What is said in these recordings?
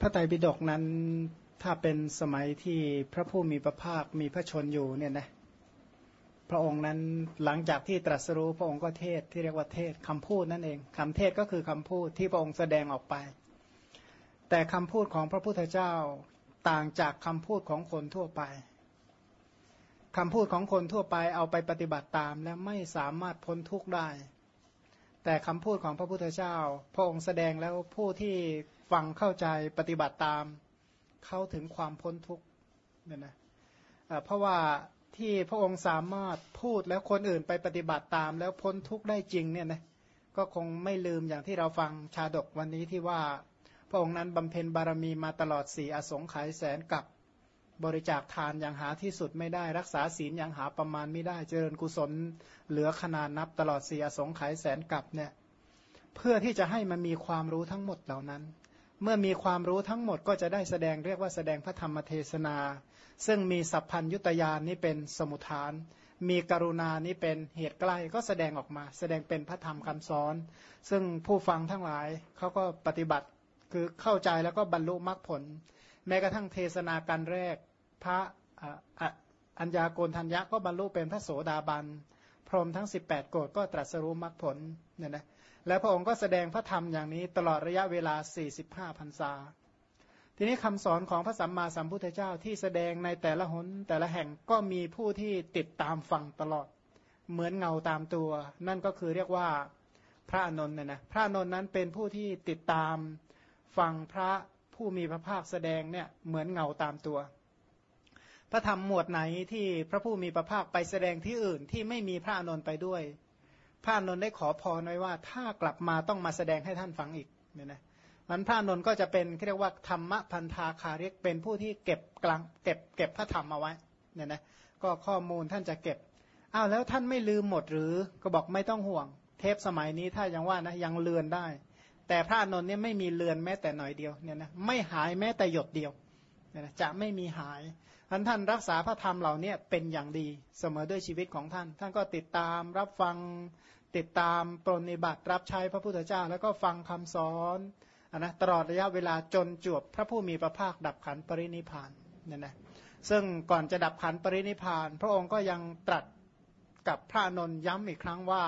พระไตรปิฎกนั้นถ้าเป็นสมัยที่พระผู้มีพระภาคมีพระชนอยู่เนี่ยนะพระองค์นั้นหลังจากที่ตรัสรู้พระองค์ก็เทศที่เรียกว่าเทศคำพูดนั่นเองคำเทศก็คือคำพูดที่พระองค์แสดงออกไปแต่คำพูดของพระพุทธเจ้าต่างจากคำพูดของคนทั่วไปคำพูดของคนทั่วไปเอาไปปฏิบัติตามและไม่สามารถพ้นทุกข์ได้แต่คำพูดของพระพุทธเจ้าพระองค์แสดงแล้วผู้ที่ฟังเข้าใจปฏิบัติตามเข้าถึงความพ้นทุกข์เนี่ยนะเพราะว่าที่พระองค์สามารถพูดแล้วคนอื่นไปปฏิบัติตามแล้วพ้นทุกข์ได้จริงเนี่ยนะก็คงไม่ลืมอย่างที่เราฟังชาดกวันนี้ที่ว่าพระองค์นั้นบำเพ็ญบารมีมาตลอด4อสงไขยแสนกับบริจาคทานอย่างหาที่สุดไม่ได้รักษาศีลอย่างหาประมาณไม่ได้เจริญกุศลเหลือขนาดนับตลอด4อสงไขยแสนกัเนี่ยเพื่อที่จะให้มันมีความรู้ทั้งหมดเหล่านั้นเมื่อมีความรู้ทั้งหมดก็จะได้แสดงเรียกว่าแสดงพระธรรมเทศนาซึ่งมีสัพพัญญุตญาณนี้เป็นสมุทฐานมีกรุณานี้เป็นเหตุใกล้ก็แสดงออกมาแสดงเป็นพระธรรมคำสอนซึ่งผู้ฟังทั้งหลายเขาก็ปฏิบัติคือเข้าใจแล้วก็บรรลุมรรคผลแม้กระทั่งเทศนาการแรกพระอัญญาโกณทัญญะก็บรรลุเป็นพระโสดาบันพรหมทั้ง18โกฏก็ตรัสรู้มรรคผลเนี่ยนะแล้วพระองค์ก็แสดงพระธรรมอย่างนี้ตลอดระยะเวลา45พรรษาทีนี้คำสอนของพระสัมมาสัมพุทธเจ้าที่แสดงในแต่ละหนแต่ละแห่งก็มีผู้ที่ติดตามฟังตลอดเหมือนเงาตามตัวนั่นก็คือเรียกว่าพระอานนท์เนี่ยนะพระอานนท์นั้นเป็นผู้ที่ติดตามฟังพระผู้มีพระภาคแสดงเนี่ยเหมือนเงาตามตัวพระธรรมหมวดไหนที่พระผู้มีพระภาคไปแสดงที่อื่นที่ไม่มีพระอานนท์ไปด้วยพระอานนท์ได้ขอพรไว้ว่าถ้ากลับมาต้องมาแสดงให้ท่านฟังอีกเนี่ยนะมันพระอานนท์ก็จะเป็นเรียกว่าธรรมพันธาคาริกเป็นผู้ที่เก็บกลางเก็บพระธรรมเอาไว้เนี่ยนะก็ข้อมูลท่านจะเก็บอ้าวแล้วท่านไม่ลืมหมดหรือก็บอกไม่ต้องห่วงเทปสมัยนี้ถ้ายังว่านะยังเลือนได้แต่พระอานนท์เนี่ยไม่มีเลือนแม้แต่หน่อยเดียวเนี่ยนะไม่หายแม้แต่หยดเดียวเนี่ยนะจะไม่มีหายท่านรักษาพระธรรมเหล่านี้เป็นอย่างดีเสมอด้วยชีวิตของท่านท่านก็ติดตามรับฟังติดตามปรนนิบัติรับใช้พระพุทธเจ้าแล้วก็ฟังคำสอนนะตลอดระยะเวลาจนจบพระผู้มีพระภาคดับขันปรินิพพานเนี่ยนะซึ่งก่อนจะดับขันปรินิพพานพระองค์ก็ยังตรัสกับพระอานนท์ย้ำอีกครั้งว่า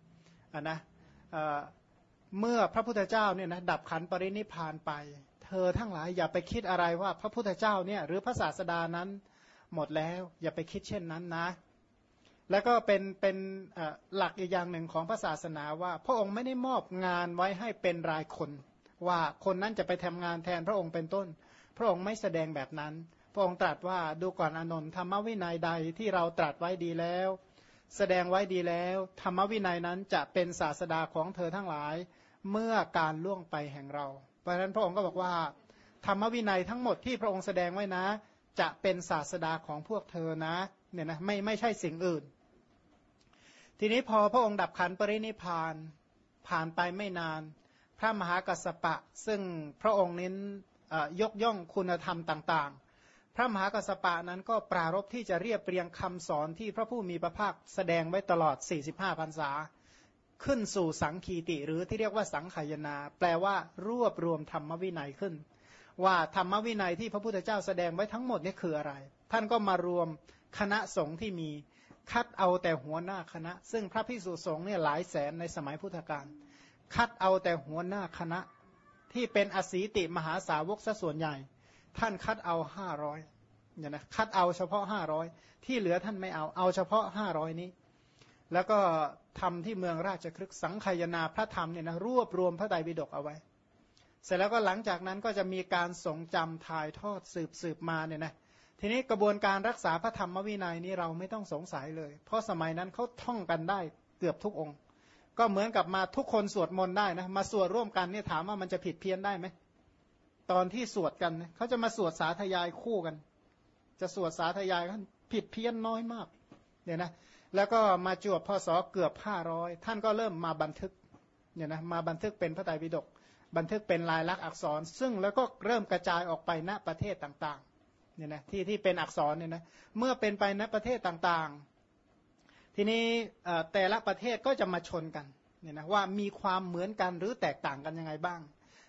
เมื่อพระพุทธเจ้าเนี่ยนะดับขันปรินิพพานไปเธอทั้งหลายอย่าไปคิดอะไรว่าพระพุทธเจ้าเนี่ยหรือพระศาสดานั้นหมดแล้วอย่าไปคิดเช่นนั้นนะแล้วก็เป็นหลักอีกอย่างหนึ่งของพระศาสนาว่าพระองค์ไม่ได้มอบงานไว้ให้เป็นรายคนว่าคนนั้นจะไปทำงานแทนพระองค์เป็นต้นพระองค์ไม่แสดงแบบนั้นพระองค์ตรัสว่าดูก่อนอานนท์ธรรมวินัยใดที่เราตรัสไว้ดีแล้วแสดงไว้ดีแล้วธรรมวินัยนั้นจะเป็นศาสดาของเธอทั้งหลายเมื่อการล่วงไปแห่งเราเพราะฉะนั้นพระองค์ก็บอกว่าธรรมวินัยทั้งหมดที่พระองค์แสดงไว้นะจะเป็นศาสดาของพวกเธอนะเนี่ยนะไม่ใช่สิ่งอื่นทีนี้พอพระองค์ดับขันปรินิพพานผ่านไปไม่นานพระมหากัสสปะซึ่งพระองค์เน้นยกย่องคุณธรรมต่างๆพระมหากัสสปะนั้นก็ปรารภที่จะเรียบเรียงคำสอนที่พระผู้มีพระภาคแสดงไว้ตลอด45พรรษาขึ้นสู่สังคีติหรือที่เรียกว่าสังขายนาแปลว่ารวบรวมธรรมวินัยขึ้นว่าธรรมวินัยที่พระพุทธเจ้าแสดงไว้ทั้งหมดนี่คืออะไรท่านก็มารวมคณะสงฆ์ที่มีคัดเอาแต่หัวหน้าคณะซึ่งพระภิกษุสงฆ์เนี่ยหลายแสนในสมัยพุทธกาลคัดเอาแต่หัวหน้าคณะที่เป็นอสีติมหาสาวกซะส่วนใหญ่ท่านคัดเอา500เนี่ยนะคัดเอาเฉพาะ500ที่เหลือท่านไม่เอาเฉพาะ500นี้แล้วก็ทำที่เมืองราชคฤห์สังคายนาพระธรรมเนี่ยนะรวบรวมพระไตรปิฎกเอาไว้เสร็จแล้วก็หลังจากนั้นก็จะมีการทรงจำถ่ายทอดสืบมาเนี่ยนะทีนี้กระบวนการรักษาพระธรรมวินัยนี้เราไม่ต้องสงสัยเลยเพราะสมัยนั้นเขาท่องกันได้เกือบทุกองค์ก็เหมือนกับมาทุกคนสวดมนต์ได้นะมาสวดร่วมกันเนี่ยถามว่ามันจะผิดเพี้ยนได้ไหมตอนที่สวดกันเขาจะมาสวดสาธยายคู่กันจะสวดสาธยายกันผิดเพี้ยนน้อยมากเนี่ยนะแล้วก็มาจวบพศเกือบ500ท่านก็เริ่มมาบันทึกเนี่ยนะมาบันทึกเป็นพระไตรปิฎกบันทึกเป็นลายลักษณ์อักษรซึ่งแล้วก็เริ่มกระจายออกไปณประเทศต่างๆเนี่ยนะที่เป็นอักษรเนี่ยนะเมื่อเป็นไปณประเทศต่างๆทีนี้แต่ละประเทศก็จะมาชนกันเนี่ยนะว่ามีความเหมือนกันหรือแตกต่างกันยังไงบ้าง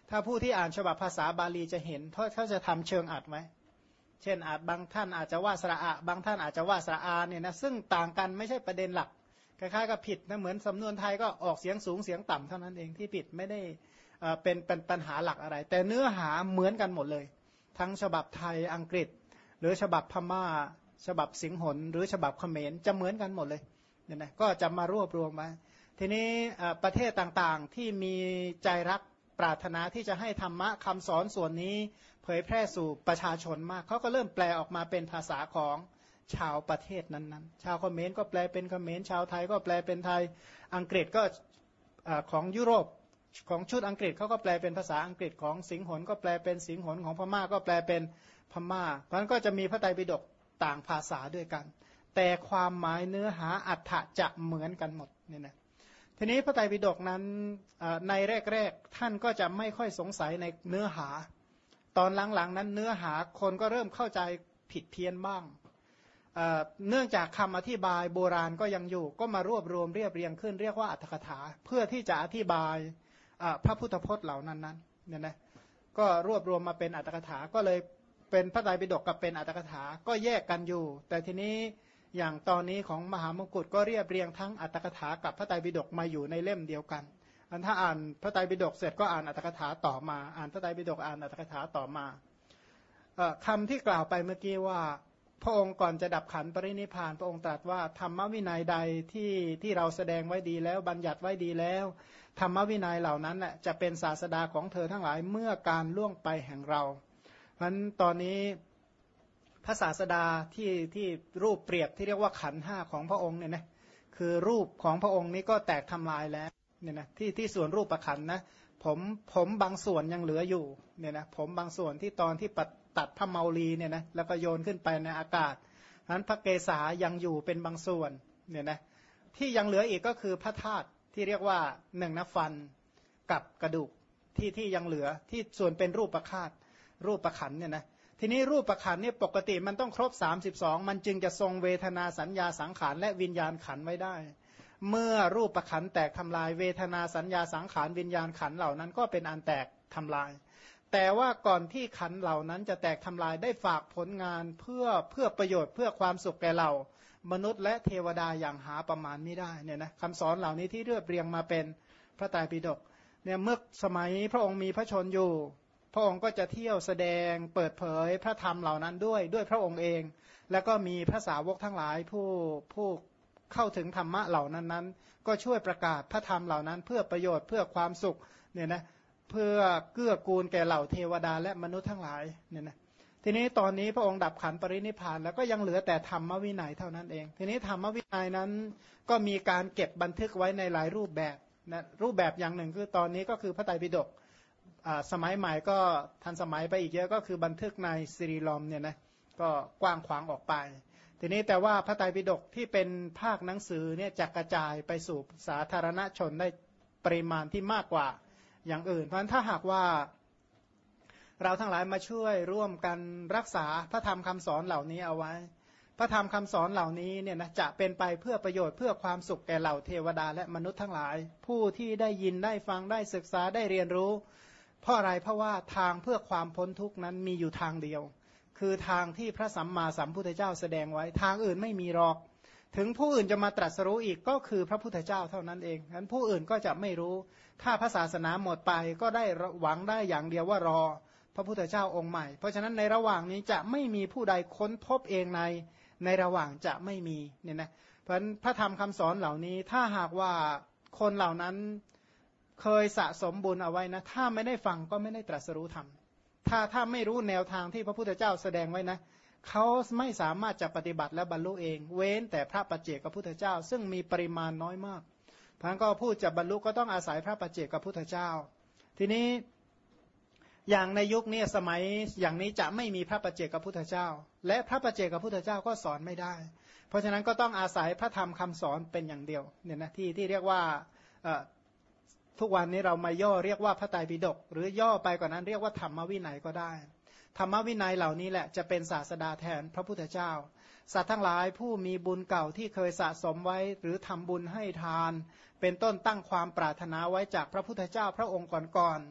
ถ้าผู้ที่อ่านฉบับภาษาบาลีจะเห็นเขาจะทำเชิงอัดไหมเช่นอาจบางท่านอาจจะว่าสระอะบางท่านอาจจะว่าสระอาเนี่ยนะซึ่งต่างกันไม่ใช่ประเด็นหลักคล้ายๆกับผิดนะเหมือนสำนวนไทยก็ออกเสียงสูงเสียงต่ำเท่านั้นเองที่ผิดไม่ได้เป็นปัญหาหลักอะไรแต่เนื้อหาเหมือนกันหมดเลยทั้งฉบับไทยอังกฤษหรือฉบับพม่าฉบับสิงหนหรือฉบับเขมรจะเหมือนกันหมดเลยเนี่ยนะก็จะมารวบรวมมาทีนี้ประเทศต่างๆที่มีใจรักปรารถนาที่จะให้ธรรมะคำสอนส่วนนี้เผยแพร่สู่ประชาชนมากเขาก็เริ่มแปลออกมาเป็นภาษาของชาวประเทศนั้นๆชาวเขมรก็แปลเป็นเขมรชาวไทยก็แปลเป็นไทยอังกฤษก็ของยุโรปของชุดอังกฤษเขาก็แปลเป็นภาษาอังกฤษของสิงหนก็แปลเป็นสิงหนของพม่าก็แปลเป็นพม่าเพราะฉะนั้นก็จะมีพระไตรปิฎกต่างภาษาด้วยกันแต่ความหมายเนื้อหาอรรถะจะเหมือนกันหมดเนี่ยนะทีนี้พระไตรปิฎกนั้นในแรกๆท่านก็จะไม่ค่อยสงสัยในเนื้อหาตอนหลังๆนั้นเนื้อหาคนก็เริ่มเข้าใจผิดเพี้ยนบ้างเนื่องจากคำอธิบายโบราณก็ยังอยู่ก็มารวบรวมเรียบเรียงขึ้นเรียกว่าอรรถกถาเพื่อที่จะอธิบายพระพุทธพจน์เหล่านั้นเนี่ยนะก็รวบรวมมาเป็นอรรถกถาก็เลยเป็นพระไตรปิฎกกับเป็นอรรถกถาก็แยกกันอยู่แต่ทีนี้อย่างตอนนี้ของมหามงกุฎก็เรียบเรียงทั้งอรรถกถากับพระไตรปิฎกมาอยู่ในเล่มเดียวกันถ้าอ่านพระไตรปิฎกเสร็จก็อ่านอรรถกถาต่อมาอ่านพระไตรปิฎกอ่านอรรถกถาต่อมาคำที่กล่าวไปเมื่อกี้ว่าพระองค์ก่อนจะดับขันปรินิพพานพระองค์ตรัสว่าธรรมวินัยใดที่เราแสดงไว้ดีแล้วบัญญัติไว้ดีแล้วธรรมวินัยเหล่านั้นแหละจะเป็นศาสดาของเธอทั้งหลายเมื่อการล่วงไปแห่งเราเพราะฉะนั้นตอนนี้พระศาสดาที่รูปเปรียบที่เรียกว่าขันธ์ห้าของพระองค์เนี่ยนะคือรูปของพระองค์นี้ก็แตกทำลายแล้วเนี่ยนะที่ส่วนรูปประขันธ์นะผมบางส่วนยังเหลืออยู่เนี่ยนะผมบางส่วนที่ตอนที่ตัดพระเมาลีเนี่ยนะแล้วก็โยนขึ้นไปในอากาศนั้นพระเกศายังอยู่เป็นบางส่วนเนี่ยนะที่ยังเหลืออีกก็คือพระธาตุที่เรียกว่าหนึ่งนะฟันกับกระดูกที่ยังเหลือที่ส่วนเป็นรูปประคาตรูปประขันเนี่ยนะทีนี้รูปประขันเนี่ยปกติมันต้องครบ32มันจึงจะทรงเวทนาสัญญาสังขารและวิญญาณขันไว้ได้เมื่อรูปประขันแตกทำลายเวทนาสัญญาสังขารวิญญาณขันเหล่านั้นก็เป็นอันแตกทำลายแต่ว่าก่อนที่ขันเหล่านั้นจะแตกทำลายได้ฝากผลงานเพื่อประโยชน์เพื่อความสุขแก่เรามนุษย์และเทวดาอย่างหาประมาณไม่ได้เนี่ยนะคำสอนเหล่านี้ที่เรียบเรียงมาเป็นพระไตรปิฎกเนี่ยเมื่อสมัยพระองค์มีพระชนอยู่พระองค์ก็จะเที่ยวแสดงเปิดเผยพระธรรมเหล่านั้นด้วยพระองค์เองแล้วก็มีพระสาวกทั้งหลายผู้เข้าถึงธรรมะเหล่านั้นก็ช่วยประกาศพระธรรมเหล่านั้นเพื่อประโยชน์เพื่อความสุขเนี่ยนะเพื่อเกื้อกูลแก่เหล่าเทวดาและมนุษย์ทั้งหลายเนี่ยนะทีนี้ตอนนี้พระองค์ดับขันปรินิพพานแล้วก็ยังเหลือแต่ธรรมวินัยเท่านั้นเองทีนี้ธรรมวินัยนั้นก็มีการเก็บบันทึกไว้ในหลายรูปแบบนะรูปแบบอย่างหนึ่งคือตอนนี้ก็คือพระไตรปิฎกสมัยใหม่ก็ทันสมัยไปอีกเยอะก็คือบันทึกในซีรีลอมเนี่ยนะก็กว้างขวางออกไปทีนี้แต่ว่าพระไตรปิฎกที่เป็นภาคหนังสือเนี่ยจะกระจายไปสู่สาธารณชนได้ปริมาณที่มากกว่าอย่างอื่นเพราะฉะนั้นถ้าหากว่าเราทั้งหลายมาช่วยร่วมกันรักษาพระธรรมคำสอนเหล่านี้เอาไว้พระธรรมคำสอนเหล่านี้เนี่ยนะจะเป็นไปเพื่อประโยชน์เพื่อความสุขแก่เหล่าเทวดาและมนุษย์ทั้งหลายผู้ที่ได้ยินได้ฟังได้ศึกษาได้เรียนรู้เพราะอะไรเพราะว่าทางเพื่อความพ้นทุกข์นั้นมีอยู่ทางเดียวคือทางที่พระสัมมาสัมพุทธเจ้าแสดงไว้ทางอื่นไม่มีหรอกถึงผู้อื่นจะมาตรัสรู้อีกก็คือพระพุทธเจ้าเท่านั้นเองงั้นผู้อื่นก็จะไม่รู้ถ้าพระศาสนาหมดไปก็ได้หวังได้อย่างเดียวว่ารอพระพุทธเจ้าองค์ใหม่เพราะฉะนั้นในระหว่างนี้จะไม่มีผู้ใดค้นพบเองในระหว่างจะไม่มีเนี่ยนะเพราะฉะนั้นพระธรรมคำสอนเหล่านี้ถ้าหากว่าคนเหล่านั้นเคยสะสมบุญเอาไว้นะถ้าไม่ได้ฟังก็ไม่ได้ตรัสรู้ธรรมถ้าไม่รู้แนวทางที่พระพุทธเจ้าแสดงไว้นะเขาไม่สามารถจะปฏิบัติและบรรลุเองเว้นแต่พระปัจเจกพุทธเจ้าซึ่งมีปริมาณน้อยมากเพราะฉะนั้นก็พูดจะบรรลุก็ต้องอาศัยพระปัจเจกพุทธเจ้าทีนี้อย่างในยุคนี้สมัยอย่างนี้จะไม่มีพระปัจเจกพุทธเจ้าและพระปัจเจกพุทธเจ้าก็สอนไม่ได้เพราะฉะนั้นก็ต้องอาศัยพระธรรมคำสอนเป็นอย่างเดียวเนี่ยนะที่เรียกว่าทุกวันนี้เรามาย่อเรียกว่าพระไตรปิฎกหรือย่อไปกว่านั้นเรียกว่าธรรมวินัยก็ได้ธรรมวินัยเหล่านี้แหละจะเป็นศาสดาแทนพระพุทธเจ้าสัตว์ทั้งหลายผู้มีบุญเก่าที่เคยสะสมไว้หรือทำบุญให้ทานเป็นต้นตั้งความปรารถนาไว้จากพระพุทธเจ้าพระองค์ก่อน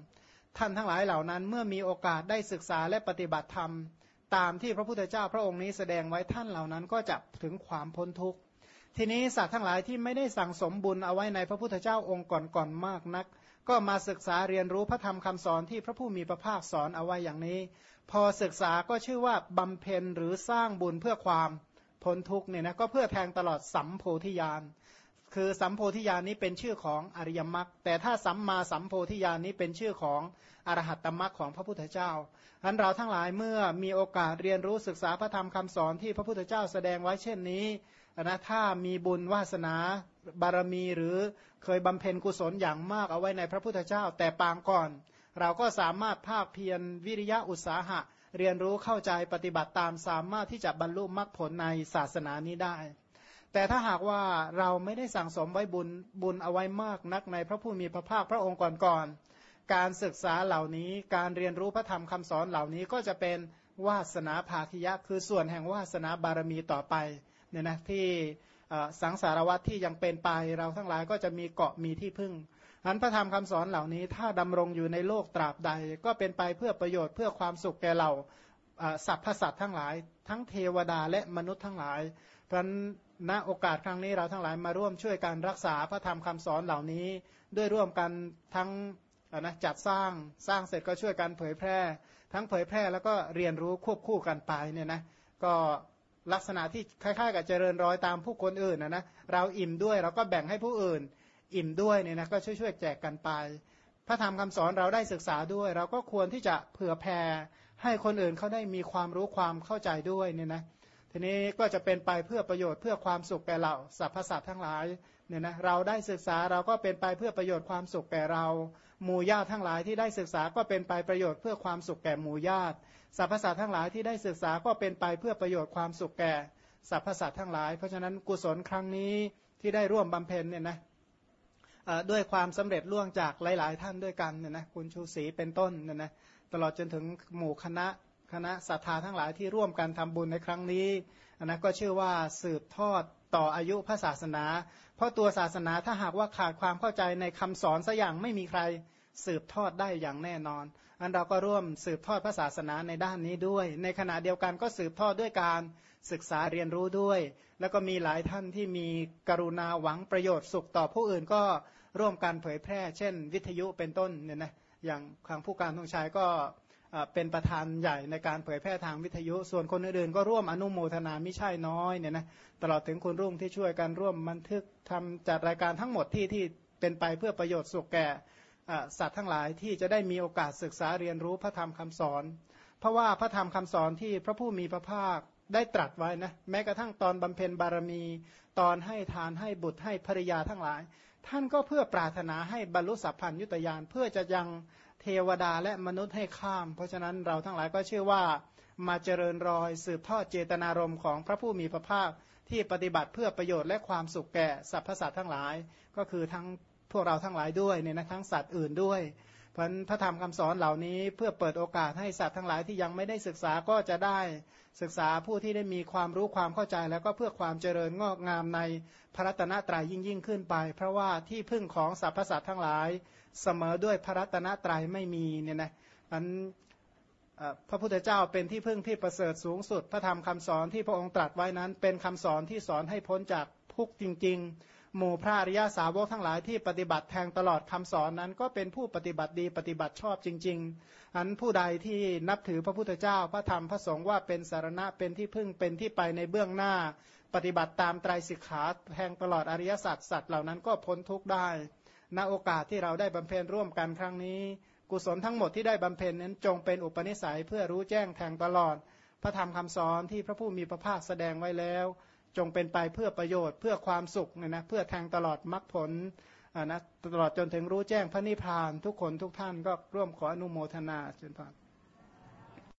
ท่านทั้งหลายเหล่านั้นเมื่อมีโอกาสได้ศึกษาและปฏิบัติธรรมตามที่พระพุทธเจ้าพระองค์นี้แสดงไว้ท่านเหล่านั้นก็จะถึงความพ้นทุกข์ทีนี้สัตว์ทั้งหลายที่ไม่ได้สั่งสมบุญเอาไว้ในพระพุทธเจ้าองค์ก่อนๆมากนักก็มาศึกษาเรียนรู้พระธรรมคำสอนที่พระผู้มีพระภาคสอนเอาไว้อย่างนี้พอศึกษาก็ชื่อว่าบำเพ็ญหรือสร้างบุญเพื่อความพ้นทุกข์เนี่ยนะก็เพื่อแทงตลอดสัมโพธิญาณคือสัมโพธิญาณนี้เป็นชื่อของอริยมรรคแต่ถ้าสัมมาสัมโพธิญาณนี้เป็นชื่อของอรหัตตมรรคของพระพุทธเจ้าฉะนั้นเราทั้งหลายเมื่อมีโอกาสเรียนรู้ศึกษาพระธรรมคำสอนที่พระพุทธเจ้าแสดงไว้เช่นนี้นะถ้ามีบุญวาสนาบารมีหรือเคยบำเพ็ญกุศลอย่างมากเอาไว้ในพระพุทธเจ้าแต่ปางก่อนเราก็สามารถภาคเพียรวิริยะอุตสาหะเรียนรู้เข้าใจปฏิบัติตามสามารถที่จะบรรลุมรรคผลในศาสนานี้ได้แต่ถ้าหากว่าเราไม่ได้สั่งสมไว้บุญเอาไว้มากนักในพระผู้มีพระภาคพระองค์ก่อนๆการศึกษาเหล่านี้การเรียนรู้พระธรรมคำสอนเหล่านี้ก็จะเป็นวาสนาภาคิยะคือส่วนแห่งวาสนาบารมีต่อไปเนี่ยนะที่สังสารวัฏที่ยังเป็นไปเราทั้งหลายก็จะมีเกาะมีที่พึ่งอันพระธรรมคำสอนเหล่านี้ถ้าดำรงอยู่ในโลกตราบใดก็เป็นไปเพื่อประโยชน์เพื่อความสุขแก่เราสรรพสัตว์ทั้งหลายทั้งเทวดาและมนุษย์ทั้งหลายเพราะณโอกาสครั้งนี้เราทั้งหลายมาร่วมช่วยการรักษาพระธรรมคำสอนเหล่านี้ด้วยร่วมกันทั้งจัดสร้างเสร็จก็ช่วยกันเผยแพร่ทั้งเผยแพร่แล้วก็เรียนรู้ควบคู่กันไปเนี่ยนะก็ลักษณะที่คล้ายๆกับเจริญรอยตามผู้คนอื่นนะเราอิ่มด้วยเราก็แบ่งให้ผู้อื่นอิ่มด้วยเนี่ยนะก็ช่วยๆแจกกันไปพระธรรมคำสอนเราได้ศึกษาด้วยเราก็ควรที่จะเผื่อแผ่ให้คนอื่นเขาได้มีความรู้ความเข้าใจด้วยเนี่ยนะทีนี้ก็จะเป็นไปเพื่อประโยชน์เพื่อความสุขแก่เราสรรพสัตว์ทั้งหลายเนี่ยนะเราได้ศึกษาเราก็เป็นไปเพื่อประโยชน์ความสุขแก่เราหมู่ญาติทั้งหลายที่ได้ศึกษาก็เป็นไปประโยชน์เพื่อความสุขแก่หมู่ญาติสรรพสัตว์ทั้งหลายที่ได้ศึกษาก็เป็นไปเพื่อประโยชน์ความสุขแก่สรรพสัตว์ทั้งหลายเพราะฉะนั้นกุศลครั้งนี้ที่ได้ร่วมบำเพ็ญเนี่ยนะด้วยความสำเร็จล่วงจากหลายๆท่านด้วยกันเนี่ยนะคุณชูศรีเป็นต้นเนี่ยนะตลอดจนถึงหมู่คณะศรัทธาทั้งหลายที่ร่วมกันทำบุญในครั้งนี้นะก็ชื่อว่าสืบทอดต่ออายุพระศาสนาเพราะตัวศาสนาถ้าหากว่าขาดความเข้าใจในคำสอนสักอย่างไม่มีใครสืบทอดได้อย่างแน่นอนอันเราก็ร่วมสืบทอดพระศาสนาในด้านนี้ด้วยในขณะเดียวกันก็สืบทอดด้วยการศึกษาเรียนรู้ด้วยแล้วก็มีหลายท่านที่มีกรุณาหวังประโยชน์สุขต่อผู้อื่นก็ร่วมกันเผยแพร่เช่นวิทยุเป็นต้นเนี่ยนะอย่างทางผู้การธงชัยก็เป็นประธานใหญ่ในการเผยแพร่ทางวิทยุส่วนคนอื่นๆก็ร่วมอนุโมทนามิใช่น้อยเนี่ยนะตลอดถึงคุณรุ่งที่ช่วยกันร่วมบันทึกทำจัดรายการทั้งหมดที่เป็นไปเพื่อประโยชน์สุขแก่สัตว์ทั้งหลายที่จะได้มีโอกาสศึกษาเรียนรู้พระธรรมคำสอนเพราะว่าพระธรรมคำสอนที่พระผู้มีพระภาคได้ตรัสไว้นะแม้กระทั่งตอนบำเพ็ญบารมีตอนให้ทานให้บุตรให้ภริยาทั้งหลายท่านก็เพื่อปรารถนาให้บรรลุสัพพัญญุตญาณเพื่อจะยังเทวดาและมนุษย์ให้ข้ามเพราะฉะนั้นเราทั้งหลายก็เชื่อว่ามาเจริญรอยสืบทอดเจตนารมณ์ของพระผู้มีพระภาคที่ปฏิบัติเพื่อประโยชน์และความสุขแก่สรรพสัตว์ทั้งหลายก็คือทั้งพวกเราทั้งหลายด้วยเนี่ยนะทั้งสัตว์อื่นด้วยเพราะพระธรรมคำสอนเหล่านี้เพื่อเปิดโอกาสให้สัตว์ทั้งหลายที่ยังไม่ได้ศึกษาก็จะได้ศึกษาผู้ที่ได้มีความรู้ความเข้าใจแล้วก็เพื่อความเจริญงอกงามในพระรัตนตรัยยิ่งขึ้นไปเพราะว่าที่พึ่งของสรรพสัตว์ทั้งหลายเสมอด้วยพระรัตนตรัยไม่มีเนี่ยนะอันพระพุทธเจ้าเป็นที่พึ่งที่ประเสริฐสูงสุดพระธรรมคำสอนที่พระองค์ตรัสไว้นั้นเป็นคำสอนที่สอนให้พ้นจากทุกข์จริงๆหมู่พระอริยสาวกทั้งหลายที่ปฏิบัติแทงตลอดคำสอนนั้นก็เป็นผู้ปฏิบัติดีปฏิบัติชอบจริงๆอันผู้ใดที่นับถือพระพุทธเจ้าพระธรรมพระสงฆ์ว่าเป็นสารณะเป็นที่พึ่งเป็นที่ไปในเบื้องหน้าปฏิบัติตามไตรสิกขาแทงตลอดอริยสัจสัตว์เหล่านั้นก็พ้นทุกข์ได้ณโอกาสที่เราได้บำเพ็ญร่วมกันครั้งนี้กุศลทั้งหมดที่ได้บำเพ็ญนั้นจงเป็นอุปนิสัยเพื่อรู้แจ้งแทงตลอดพระธรรมคำสอนที่พระผู้มีพระภาคแสดงไว้แล้วจงเป็นไปเพื่อประโยชน์เพื่อความสุขเนี่ยนะเพื่อแทงตลอดมรรคผลนะตลอดจนถึงรู้แจ้งพระนิพพานทุกคนทุกท่านก็ร่วมขออนุโมทนาเชิญพร